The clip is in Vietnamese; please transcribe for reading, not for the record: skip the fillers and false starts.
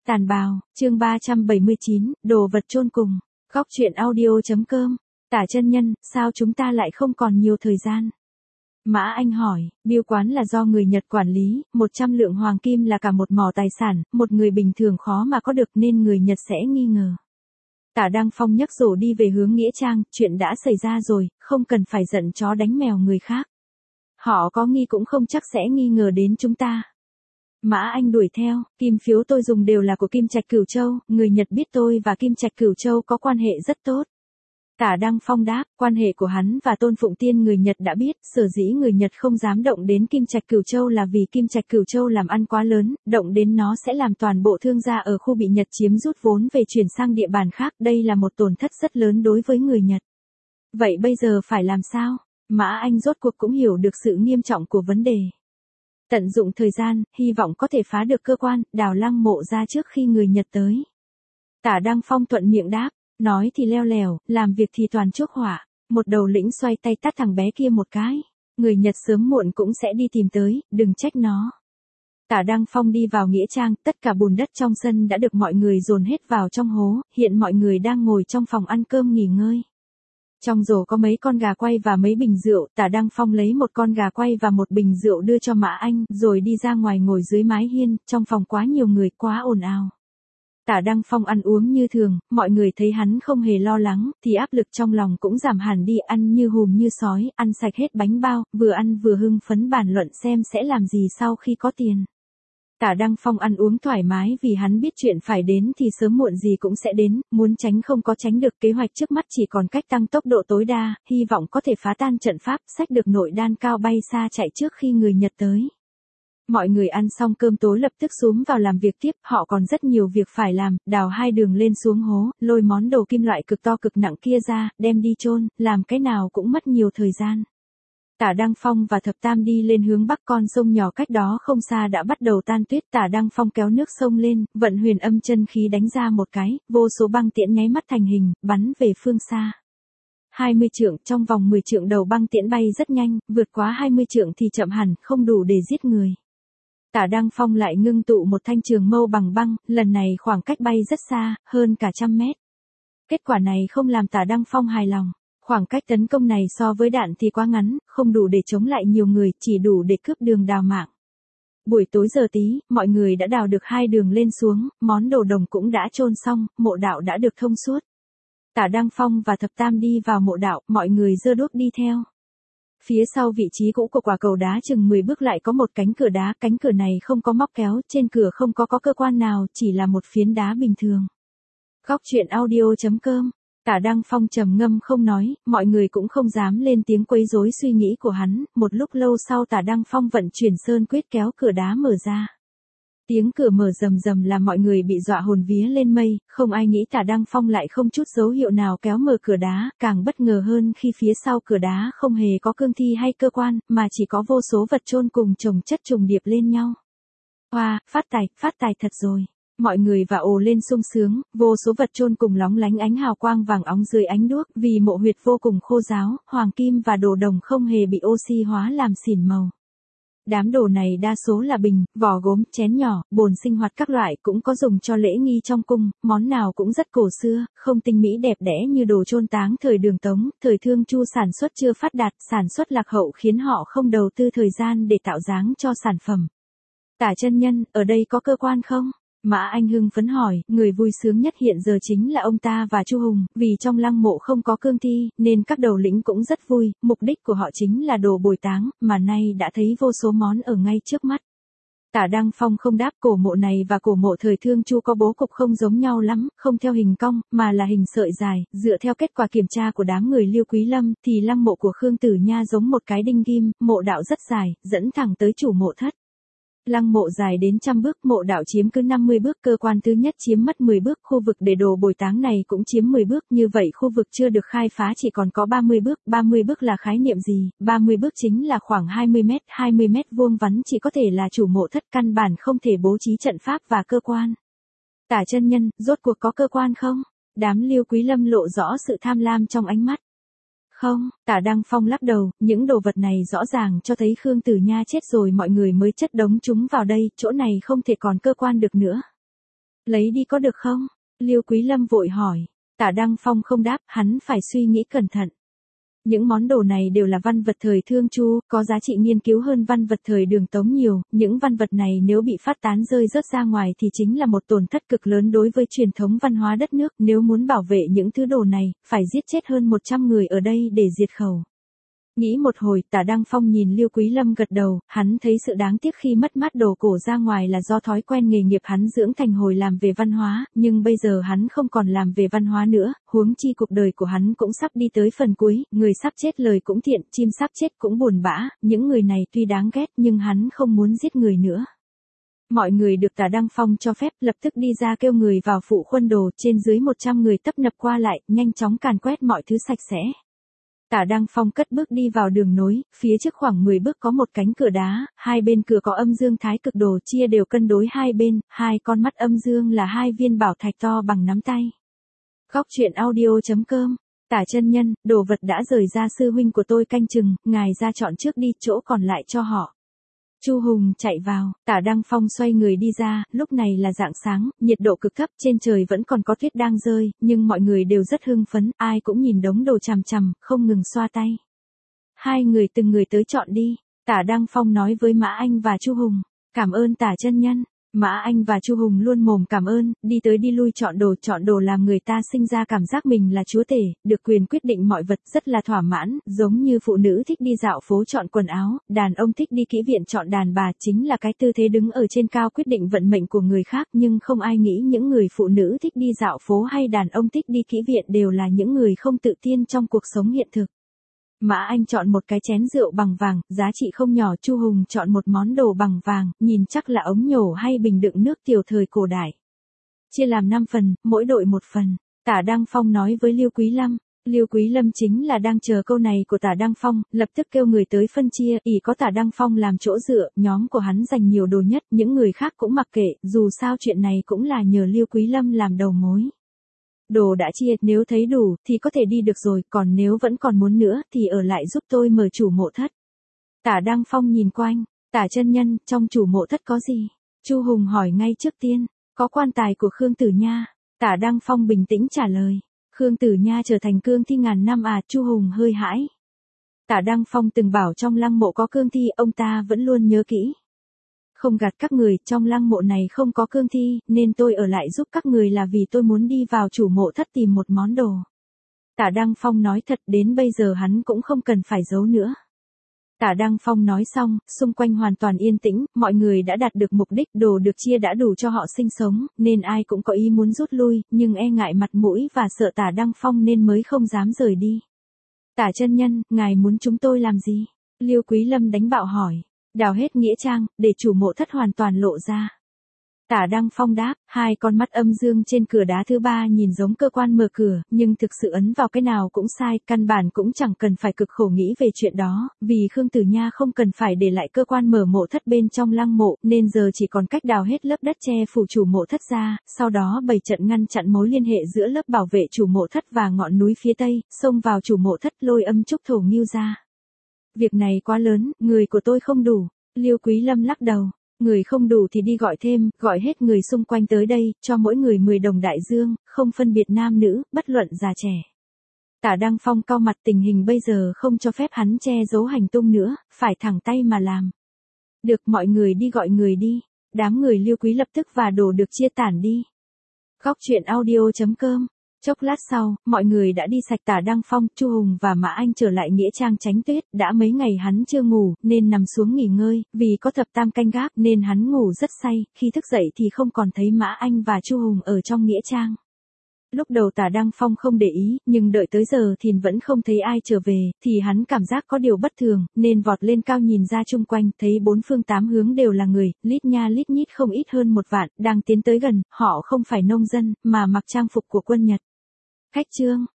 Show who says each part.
Speaker 1: Tàn bào, chương 379, đồ vật chôn cùng. Góc truyện audio.com. Tả chân nhân, sao chúng ta lại không còn nhiều thời gian? Mã Anh hỏi, biêu quán là do người Nhật quản lý, 100 lượng hoàng kim là cả một mỏ tài sản, một người bình thường khó mà có được nên người Nhật sẽ nghi ngờ. Tả Đăng Phong nhấc rổ đi về hướng Nghĩa Trang, chuyện đã xảy ra rồi, không cần phải giận chó đánh mèo người khác. Họ có nghi cũng không chắc sẽ nghi ngờ đến chúng ta. Mã Anh đuổi theo, kim phiếu tôi dùng đều là của Kim Trạch Cửu Châu, người Nhật biết tôi và Kim Trạch Cửu Châu có quan hệ rất tốt. Tả Đăng Phong đáp, quan hệ của hắn và Tôn Phụng Tiên người Nhật đã biết, sở dĩ người Nhật không dám động đến Kim Trạch Cửu Châu là vì Kim Trạch Cửu Châu làm ăn quá lớn, động đến nó sẽ làm toàn bộ thương gia ở khu bị Nhật chiếm rút vốn về chuyển sang địa bàn khác, đây là một tổn thất rất lớn đối với người Nhật. Vậy bây giờ phải làm sao? Mã Anh rốt cuộc cũng hiểu được sự nghiêm trọng của vấn đề. Tận dụng thời gian, hy vọng có thể phá được cơ quan, đào lăng mộ ra trước khi người Nhật tới. Tả Đăng Phong thuận miệng đáp, nói thì leo lèo, làm việc thì toàn chuốc họa. Một đầu lĩnh xoay tay tát thằng bé kia một cái. Người Nhật sớm muộn cũng sẽ đi tìm tới, đừng trách nó. Tả Đăng Phong đi vào Nghĩa Trang, tất cả bùn đất trong sân đã được mọi người dồn hết vào trong hố, hiện mọi người đang ngồi trong phòng ăn cơm nghỉ ngơi. Trong rổ có mấy con gà quay và mấy bình rượu, Tả Đăng Phong lấy một con gà quay và một bình rượu đưa cho Mã Anh, rồi đi ra ngoài ngồi dưới mái hiên, trong phòng quá nhiều người, quá ồn ào. Tả Đăng Phong ăn uống như thường, mọi người thấy hắn không hề lo lắng, thì áp lực trong lòng cũng giảm hẳn đi, ăn như hùm như sói, ăn sạch hết bánh bao, vừa ăn vừa hưng phấn bàn luận xem sẽ làm gì sau khi có tiền. Tả Đăng Phong ăn uống thoải mái vì hắn biết chuyện phải đến thì sớm muộn gì cũng sẽ đến, muốn tránh không có tránh được, kế hoạch trước mắt chỉ còn cách tăng tốc độ tối đa, hy vọng có thể phá tan trận pháp, xách được nội đan cao bay xa chạy trước khi người Nhật tới. Mọi người ăn xong cơm tối lập tức xúm vào làm việc tiếp, họ còn rất nhiều việc phải làm, đào 2 đường lên xuống hố, lôi món đồ kim loại cực to cực nặng kia ra, đem đi chôn, làm cái nào cũng mất nhiều thời gian. Tả Đăng Phong và Thập Tam đi lên hướng bắc, con sông nhỏ cách đó không xa đã bắt đầu tan tuyết, Tả Đăng Phong kéo nước sông lên, vận huyền âm chân khí đánh ra một cái, vô số băng tiễn nháy mắt thành hình, bắn về phương xa. 20 trượng, trong vòng 10 trượng đầu băng tiễn bay rất nhanh, vượt quá 20 trượng thì chậm hẳn, không đủ để giết người. Tả Đăng Phong lại ngưng tụ một thanh trường mâu bằng băng, lần này khoảng cách bay rất xa, hơn cả 100 mét. Kết quả này không làm Tả Đăng Phong hài lòng. Khoảng cách tấn công này so với đạn thì quá ngắn, không đủ để chống lại nhiều người, chỉ đủ để cướp đường đào mạng. Buổi tối giờ tí, mọi người đã đào được 2 đường lên xuống, món đồ đồng cũng đã chôn xong, mộ đạo đã được thông suốt. Tả Đăng Phong và Thập Tam đi vào mộ đạo, mọi người giơ đuốc đi theo. Phía sau vị trí cũ của quả cầu đá chừng 10 bước lại có một cánh cửa đá, cánh cửa này không có móc kéo, trên cửa không có cơ quan nào, chỉ là một phiến đá bình thường. Góc truyện audio.com. Tả Đăng Phong trầm ngâm không nói, mọi người cũng không dám lên tiếng quấy rối suy nghĩ của hắn, một lúc lâu sau Tả Đăng Phong vận chuyển sơn quyết kéo cửa đá mở ra. Tiếng cửa mở rầm rầm làm mọi người bị dọa hồn vía lên mây, không ai nghĩ Tả Đăng Phong lại không chút dấu hiệu nào kéo mở cửa đá, càng bất ngờ hơn khi phía sau cửa đá không hề có cương thi hay cơ quan, mà chỉ có vô số vật chôn cùng chồng chất trùng điệp lên nhau. Hoa, phát tài thật rồi. Mọi người và ồ lên sung sướng, vô số vật chôn cùng lóng lánh ánh hào quang vàng óng dưới ánh đuốc, vì mộ huyệt vô cùng khô ráo, hoàng kim và đồ đồng không hề bị oxy hóa làm xỉn màu. Đám đồ này đa số là bình, vỏ gốm, chén nhỏ, bồn sinh hoạt các loại, cũng có dùng cho lễ nghi trong cung, món nào cũng rất cổ xưa, không tinh mỹ đẹp đẽ như đồ chôn táng thời Đường Tống, thời Thương Chu sản xuất chưa phát đạt, sản xuất lạc hậu khiến họ không đầu tư thời gian để tạo dáng cho sản phẩm. Tả chân nhân, ở đây có cơ quan không? Mã Anh hưng phấn hỏi, người vui sướng nhất hiện giờ chính là ông ta và Chu Hùng, vì trong lăng mộ không có cương thi, nên các đầu lĩnh cũng rất vui, mục đích của họ chính là đồ bồi táng, mà nay đã thấy vô số món ở ngay trước mắt. Tả Đăng Phong không đáp, cổ mộ này và cổ mộ thời Thương Chu có bố cục không giống nhau lắm, không theo hình cong, mà là hình sợi dài, dựa theo kết quả kiểm tra của đám người Lưu Quý Lâm, thì lăng mộ của Khương Tử Nha giống một cái đinh ghim, mộ đạo rất dài, dẫn thẳng tới chủ mộ thất. Lăng mộ dài đến 100 bước, mộ đạo chiếm cứ 50 bước, cơ quan thứ nhất chiếm mất 10 bước, khu vực để đồ bồi táng này cũng chiếm 10 bước, như vậy khu vực chưa được khai phá chỉ còn có 30 bước là khái niệm gì, 30 bước chính là khoảng 20 mét vuông vắn, chỉ có thể là chủ mộ thất, căn bản không thể bố trí trận pháp và cơ quan. Tả chân nhân, rốt cuộc có cơ quan không? Đám Lưu Quý Lâm lộ rõ sự tham lam trong ánh mắt. Không, Tả Đăng Phong lắc đầu, những đồ vật này rõ ràng cho thấy Khương Tử Nha chết rồi mọi người mới chất đống chúng vào đây, chỗ này không thể còn cơ quan được nữa. Lấy đi có được không? Liêu Quý Lâm vội hỏi. Tả Đăng Phong không đáp, hắn phải suy nghĩ cẩn thận. Những món đồ này đều là văn vật thời Thương Chu, có giá trị nghiên cứu hơn văn vật thời Đường Tống nhiều, những văn vật này nếu bị phát tán rơi rớt ra ngoài thì chính là một tổn thất cực lớn đối với truyền thống văn hóa đất nước, nếu muốn bảo vệ những thứ đồ này, phải giết chết hơn 100 người ở đây để diệt khẩu. Nghĩ một hồi, Tả Đăng Phong nhìn Liêu Quý Lâm gật đầu, hắn thấy sự đáng tiếc khi mất mát đồ cổ ra ngoài là do thói quen nghề nghiệp hắn dưỡng thành hồi làm về văn hóa, nhưng bây giờ hắn không còn làm về văn hóa nữa, huống chi cuộc đời của hắn cũng sắp đi tới phần cuối, người sắp chết lời cũng thiện, chim sắp chết cũng buồn bã, những người này tuy đáng ghét nhưng hắn không muốn giết người nữa. Mọi người được Tả Đăng Phong cho phép lập tức đi ra kêu người vào phụ khuân đồ, trên dưới 100 người tấp nập qua lại, nhanh chóng càn quét mọi thứ sạch sẽ. Tả Đăng Phong cất bước đi vào đường nối, phía trước khoảng 10 bước có một cánh cửa đá, hai bên cửa có âm dương thái cực đồ chia đều cân đối hai bên, hai con mắt âm dương là hai viên bảo thạch to bằng nắm tay. Góc truyện audio.com, Tả chân nhân, đồ vật đã rời ra sư huynh của tôi canh chừng, ngài ra chọn trước đi, chỗ còn lại cho họ. Chu Hùng chạy vào, Tả Đăng Phong xoay người đi ra, lúc này là rạng sáng, nhiệt độ cực thấp, trên trời vẫn còn có tuyết đang rơi, nhưng mọi người đều rất hưng phấn, ai cũng nhìn đống đồ chằm chằm, không ngừng xoa tay. Hai người từng người tới chọn đi, Tả Đăng Phong nói với Mã Anh và Chu Hùng, cảm ơn Tả chân nhân. Mã Anh và Chu Hùng luôn mồm cảm ơn, đi tới đi lui chọn đồ làm người ta sinh ra cảm giác mình là chúa tể, được quyền quyết định mọi vật, rất là thỏa mãn, giống như phụ nữ thích đi dạo phố chọn quần áo, đàn ông thích đi kỹ viện chọn đàn bà, chính là cái tư thế đứng ở trên cao quyết định vận mệnh của người khác, nhưng không ai nghĩ những người phụ nữ thích đi dạo phố hay đàn ông thích đi kỹ viện đều là những người không tự tin trong cuộc sống hiện thực. Mã Anh chọn một cái chén rượu bằng vàng, giá trị không nhỏ. Chu Hùng chọn một món đồ bằng vàng, nhìn chắc là ống nhổ hay bình đựng nước tiểu thời cổ đại. Chia làm 5 phần, mỗi đội một phần. Tả Đăng Phong nói với Liêu Quý Lâm. Liêu Quý Lâm chính là đang chờ câu này của Tả Đăng Phong, lập tức kêu người tới phân chia, ỷ có Tả Đăng Phong làm chỗ dựa, nhóm của hắn dành nhiều đồ nhất, những người khác cũng mặc kệ, dù sao chuyện này cũng là nhờ Liêu Quý Lâm làm đầu mối. Đồ đã chia, nếu thấy đủ, thì có thể đi được rồi, còn nếu vẫn còn muốn nữa, thì ở lại giúp tôi mở chủ mộ thất. Tả Đăng Phong nhìn quanh, Tả chân nhân, trong chủ mộ thất có gì? Chu Hùng hỏi ngay trước tiên, có quan tài của Khương Tử Nha. Tả Đăng Phong bình tĩnh trả lời, Khương Tử Nha trở thành cương thi ngàn năm à? Chu Hùng hơi hãi. Tả Đăng Phong từng bảo trong lăng mộ có cương thi, ông ta vẫn luôn nhớ kỹ. Không gạt các người, trong lăng mộ này không có cương thi, nên tôi ở lại giúp các người là vì tôi muốn đi vào chủ mộ thất tìm một món đồ. Tả Đăng Phong nói thật, đến bây giờ hắn cũng không cần phải giấu nữa. Tả Đăng Phong nói xong, xung quanh hoàn toàn yên tĩnh, mọi người đã đạt được mục đích, đồ được chia đã đủ cho họ sinh sống, nên ai cũng có ý muốn rút lui, nhưng e ngại mặt mũi và sợ Tả Đăng Phong nên mới không dám rời đi. Tả chân nhân, ngài muốn chúng tôi làm gì? Liêu Quý Lâm đánh bạo hỏi. Đào hết nghĩa trang, để chủ mộ thất hoàn toàn lộ ra. Tả Đăng Phong đáp, hai con mắt âm dương trên cửa đá thứ ba nhìn giống cơ quan mở cửa, nhưng thực sự ấn vào cái nào cũng sai, căn bản cũng chẳng cần phải cực khổ nghĩ về chuyện đó, vì Khương Tử Nha không cần phải để lại cơ quan mở mộ thất bên trong lăng mộ, nên giờ chỉ còn cách đào hết lớp đất che phủ chủ mộ thất ra, sau đó bày trận ngăn chặn mối liên hệ giữa lớp bảo vệ chủ mộ thất và ngọn núi phía tây, xông vào chủ mộ thất lôi âm trúc thổ nghưu ra. Việc này quá lớn, người của tôi không đủ. Liêu Quý Lâm lắc đầu, người không đủ thì đi gọi thêm, gọi hết người xung quanh tới đây, cho mỗi người 10 đồng đại dương, không phân biệt nam nữ, bất luận già trẻ. Tả Đăng Phong cau mặt, tình hình bây giờ không cho phép hắn che giấu hành tung nữa, phải thẳng tay mà làm. Được, mọi người đi gọi người đi. Đám người Liêu Quý lập tức và đồ được chia tản đi. Góc truyện audio.com. Chốc lát sau, mọi người đã đi sạch. Tả Đăng Phong, Chu Hùng và Mã Anh trở lại nghĩa trang tránh tuyết, đã mấy ngày hắn chưa ngủ, nên nằm xuống nghỉ ngơi, vì có thập tam canh gác nên hắn ngủ rất say, khi thức dậy thì không còn thấy Mã Anh và Chu Hùng ở trong nghĩa trang. Lúc đầu Tả Đăng Phong không để ý, nhưng đợi tới giờ thì vẫn không thấy ai trở về, thì hắn cảm giác có điều bất thường, nên vọt lên cao nhìn ra chung quanh, thấy bốn phương tám hướng đều là người, lít nha lít nhít không ít hơn 1 vạn, đang tiến tới gần, họ không phải nông dân, mà mặc trang phục của quân Nhật. Khách Trương,